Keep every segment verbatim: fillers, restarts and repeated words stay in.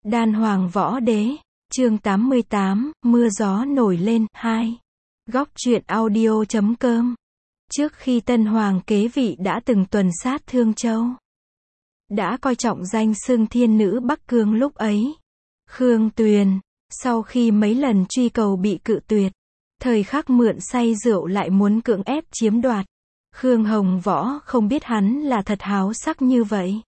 Đan Hoàng Võ Đế, chương tám mươi tám, mưa gió nổi lên, hai. Góc truyện audio chấm com. Trước khi Tân Hoàng kế vị đã từng tuần sát Thương Châu. Đã coi trọng danh xưng thiên nữ Bắc Cương lúc ấy. Khương Tuyền, sau khi mấy lần truy cầu bị cự tuyệt, thời khắc mượn say rượu lại muốn cưỡng ép chiếm đoạt. Khương Hồng Võ không biết hắn là thật háo sắc như vậy,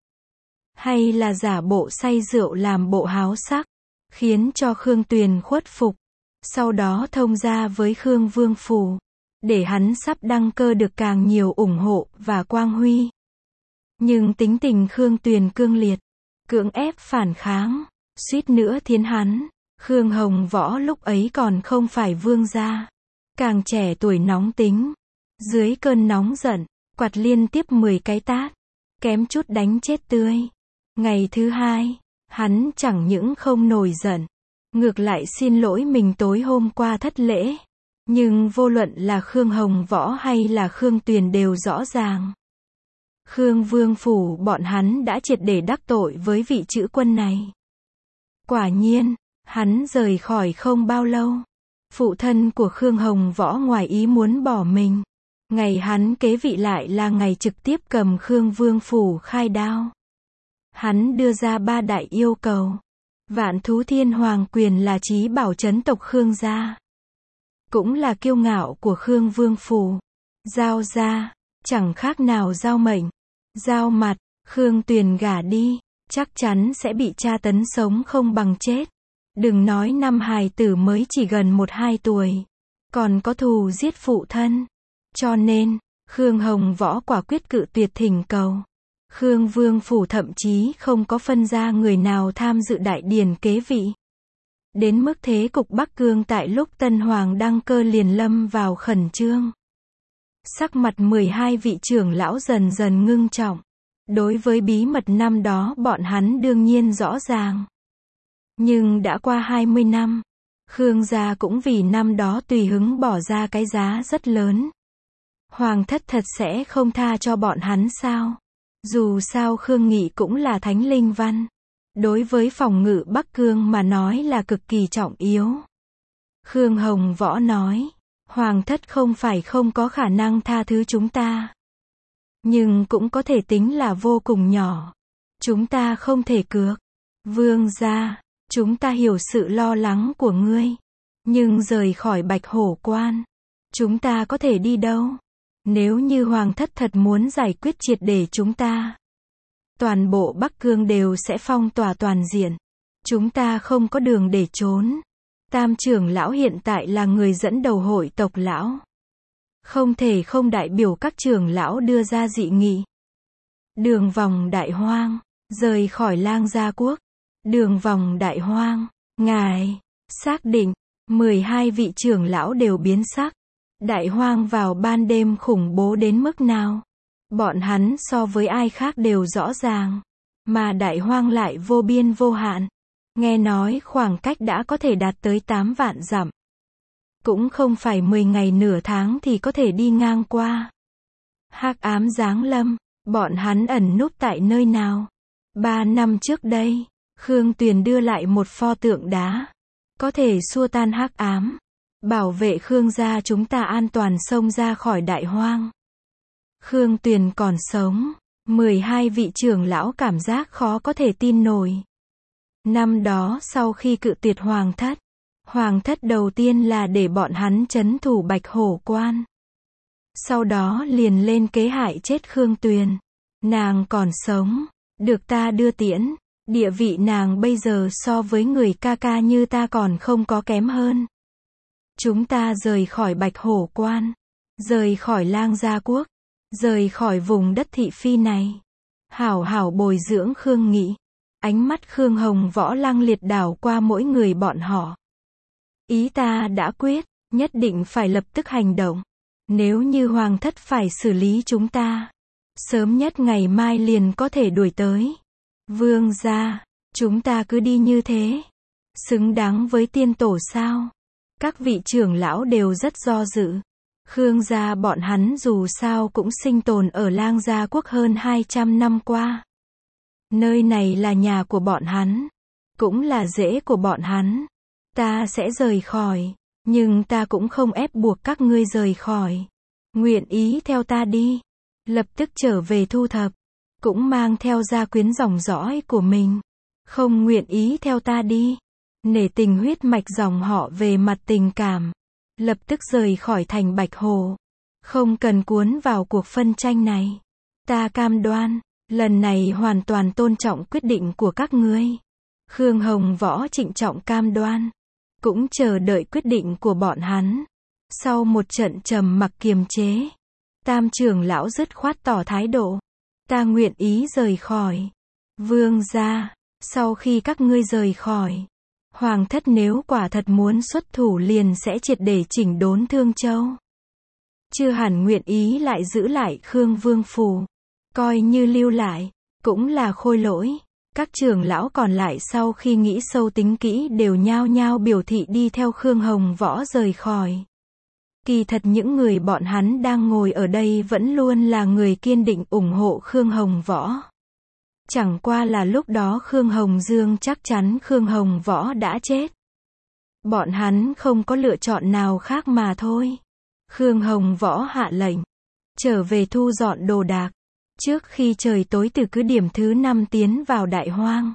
hay là giả bộ say rượu làm bộ háo sắc, khiến cho Khương Tuyền khuất phục. Sau đó thông gia với Khương Vương Phủ, để hắn sắp đăng cơ được càng nhiều ủng hộ và quang huy. Nhưng tính tình Khương Tuyền cương liệt, cưỡng ép phản kháng, suýt nữa thiến hắn. Khương Hồng Võ lúc ấy còn không phải vương gia, càng trẻ tuổi nóng tính. Dưới cơn nóng giận, quạt liên tiếp mười cái tát, kém chút đánh chết tươi. Ngày thứ hai, hắn chẳng những không nổi giận, ngược lại xin lỗi mình tối hôm qua thất lễ. Nhưng vô luận là Khương Hồng Võ hay là Khương Tuyền đều rõ ràng, Khương Vương Phủ bọn hắn đã triệt để đắc tội với vị chữ quân này. Quả nhiên, hắn rời khỏi không bao lâu, phụ thân của Khương Hồng Võ ngoài ý muốn bỏ mình. Ngày hắn kế vị lại là ngày trực tiếp cầm Khương Vương Phủ khai đao. Hắn đưa ra ba đại yêu cầu. Vạn thú thiên hoàng quyền là chí bảo trấn tộc Khương gia, cũng là kiêu ngạo của Khương Vương Phủ. Giao ra, chẳng khác nào giao mệnh, giao mặt. Khương Tuyền gả đi, chắc chắn sẽ bị tra tấn sống không bằng chết. Đừng nói năm hài tử mới chỉ gần một hai tuổi, còn có thù giết phụ thân. Cho nên, Khương Hồng Võ quả quyết cự tuyệt thỉnh cầu. Khương Vương Phủ thậm chí không có phân ra người nào tham dự đại điển kế vị. Đến mức thế cục Bắc Cương tại lúc Tân Hoàng đăng cơ liền lâm vào khẩn trương. Sắc mặt mười hai vị trưởng lão dần dần ngưng trọng. Đối với bí mật năm đó bọn hắn đương nhiên rõ ràng. Nhưng đã qua hai mươi năm, Khương gia cũng vì năm đó tùy hứng bỏ ra cái giá rất lớn. Hoàng thất thật sẽ không tha cho bọn hắn sao? Dù sao Khương Nghị cũng là thánh linh văn, đối với phòng ngự Bắc Cương mà nói là cực kỳ trọng yếu. Khương Hồng Võ nói, Hoàng thất không phải không có khả năng tha thứ chúng ta, nhưng cũng có thể tính là vô cùng nhỏ. Chúng ta không thể cược. Vương gia, chúng ta hiểu sự lo lắng của ngươi, nhưng rời khỏi Bạch Hổ Quan, chúng ta có thể đi đâu? Nếu như Hoàng thất thật muốn giải quyết triệt để chúng ta, toàn bộ Bắc Cương đều sẽ phong tỏa toàn diện. Chúng ta không có đường để trốn. Tam trưởng lão hiện tại là người dẫn đầu hội tộc lão, không thể không đại biểu các trưởng lão đưa ra dị nghị. Đường vòng Đại Hoang, rời khỏi Lang Gia Quốc. Đường vòng Đại Hoang, ngài xác định. Mười hai vị trưởng lão đều biến sắc. Đại Hoang vào ban đêm khủng bố đến mức nào? Bọn hắn so với ai khác đều rõ ràng. Mà Đại Hoang lại vô biên vô hạn. Nghe nói khoảng cách đã có thể đạt tới tám vạn dặm. Cũng không phải mười ngày nửa tháng thì có thể đi ngang qua. Hắc ám giáng lâm, bọn hắn ẩn núp tại nơi nào? Ba năm trước đây, Khương Tuyền đưa lại một pho tượng đá, có thể xua tan hắc ám, bảo vệ Khương gia chúng ta an toàn xông ra khỏi Đại Hoang. Khương Tuyền còn sống. Mười hai vị trưởng lão cảm giác khó có thể tin nổi. Năm đó sau khi cự tuyệt Hoàng thất, Hoàng thất đầu tiên là để bọn hắn trấn thủ Bạch Hổ Quan. Sau đó liền lên kế hại chết Khương Tuyền. Nàng còn sống, được ta đưa tiễn. Địa vị nàng bây giờ so với người ca ca như ta còn không có kém hơn. Chúng ta rời khỏi Bạch Hổ Quan, rời khỏi Lang Gia Quốc, rời khỏi vùng đất thị phi này, hảo hảo bồi dưỡng Khương Nghị. Ánh mắt Khương Hồng Võ lăng liệt đảo qua mỗi người bọn họ. Ý ta đã quyết, nhất định phải lập tức hành động. Nếu như Hoàng thất phải xử lý chúng ta, sớm nhất ngày mai liền có thể đuổi tới. Vương gia, chúng ta cứ đi như thế, xứng đáng với tiên tổ sao? Các vị trưởng lão đều rất do dự. Khương gia bọn hắn dù sao cũng sinh tồn ở Lang Gia Quốc hơn hai trăm năm qua. Nơi này là nhà của bọn hắn. cũng là rễ của bọn hắn. Ta sẽ rời khỏi, nhưng ta cũng không ép buộc các ngươi rời khỏi. Nguyện ý theo ta đi, lập tức trở về thu thập, cũng mang theo gia quyến dòng dõi của mình. Không nguyện ý theo ta đi, nể tình huyết mạch dòng họ về mặt tình cảm, lập tức rời khỏi thành Bạch Hồ. Không cần cuốn vào cuộc phân tranh này. Ta cam đoan, lần này hoàn toàn tôn trọng quyết định của các ngươi. Khương Hồng Võ trịnh trọng cam đoan, cũng chờ đợi quyết định của bọn hắn. Sau một trận trầm mặc kiềm chế, Tam trưởng lão dứt khoát tỏ thái độ. Ta nguyện ý rời khỏi. Vương gia, sau khi các ngươi rời khỏi, Hoàng thất nếu quả thật muốn xuất thủ liền sẽ triệt để chỉnh đốn Thương Châu. Chưa hẳn nguyện ý lại giữ lại Khương Vương phủ. Coi như lưu lại, cũng là khôi lỗi. Các trưởng lão còn lại sau khi nghĩ sâu tính kỹ đều nhao nhao biểu thị đi theo Khương Hồng Võ rời khỏi. Kỳ thật những người bọn hắn đang ngồi ở đây vẫn luôn là người kiên định ủng hộ Khương Hồng Võ. Chẳng qua là lúc đó Khương Hồng Dương chắc chắn Khương Hồng Võ đã chết. Bọn hắn không có lựa chọn nào khác mà thôi. Khương Hồng Võ hạ lệnh, trở về thu dọn đồ đạc, trước khi trời tối từ cứ điểm thứ năm tiến vào Đại Hoang.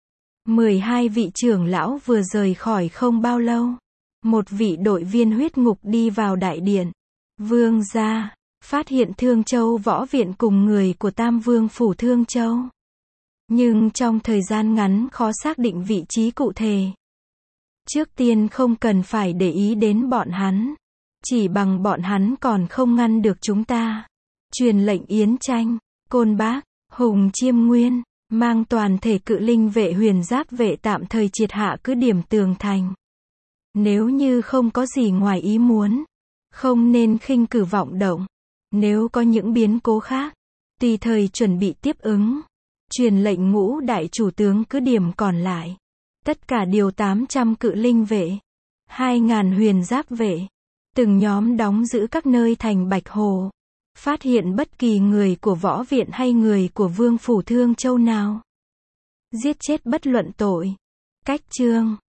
mười hai vị trưởng lão vừa rời khỏi không bao lâu, một vị đội viên huyết ngục đi vào đại điện. Vương gia, phát hiện Thương Châu võ viện cùng người của Tam Vương phủ Thương Châu. Nhưng trong thời gian ngắn khó xác định vị trí cụ thể. Trước tiên không cần phải để ý đến bọn hắn. Chỉ bằng bọn hắn còn không ngăn được chúng ta. Truyền lệnh Yến Tranh, Côn Bác, Hùng Chiêm Nguyên, mang toàn thể cự linh vệ huyền giáp vệ tạm thời triệt hạ cứ điểm tường thành. Nếu như không có gì ngoài ý muốn, không nên khinh cử vọng động. Nếu có những biến cố khác, tùy thời chuẩn bị tiếp ứng. Truyền lệnh ngũ đại chủ tướng cứ điểm còn lại. Tất cả điều tám trăm cự linh vệ, hai nghìn huyền giáp vệ, từng nhóm đóng giữ các nơi thành Bạch Hồ. Phát hiện bất kỳ người của võ viện hay người của Vương phủ Thương Châu nào, giết chết bất luận tội. Cách chương